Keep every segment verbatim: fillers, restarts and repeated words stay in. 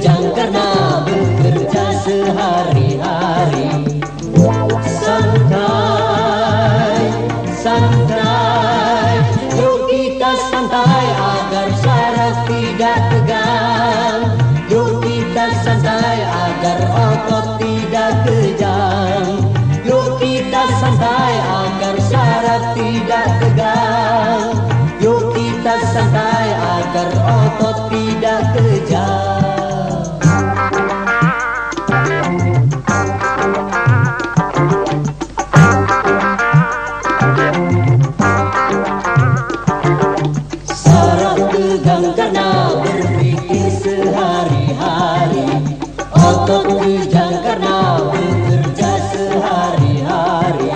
kejang karena bekerja sehari-hari. Santai, santai, yuk kita santai agar saraf tidak tegang. Yuk kita santai agar otot tidak kejang. Yuk kita santai agar saraf tidak tegang. Yuk kita santai agar otot tidak kejang. Saraf tegang karena berpikir sehari-hari. Otot kejang karena bekerja sehari-hari.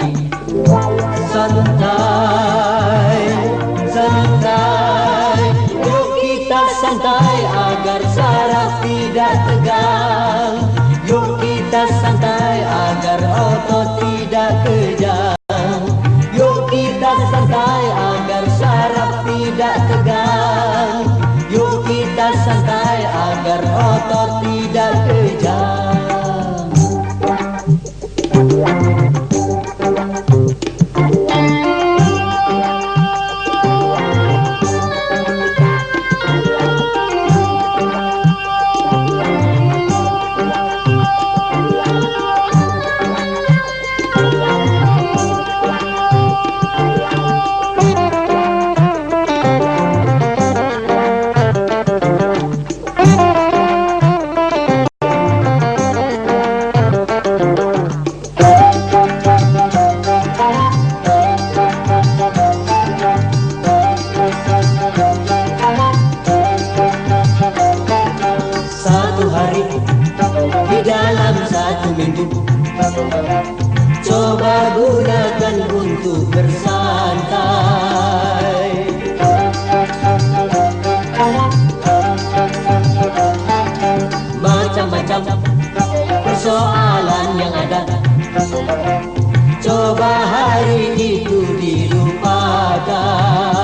Santai, santai, yuk kita santai agar saraf tidak tegang. Yuk kita santai agar otot tidak kejang. Yuk kita santai agar saraf tidak tegang. Yuk kita santai agar otot tidak kejang. Di dalam satu minggu, coba gunakan untuk bersantai. Macam-macam persoalan yang ada, coba hari itu dilupakan.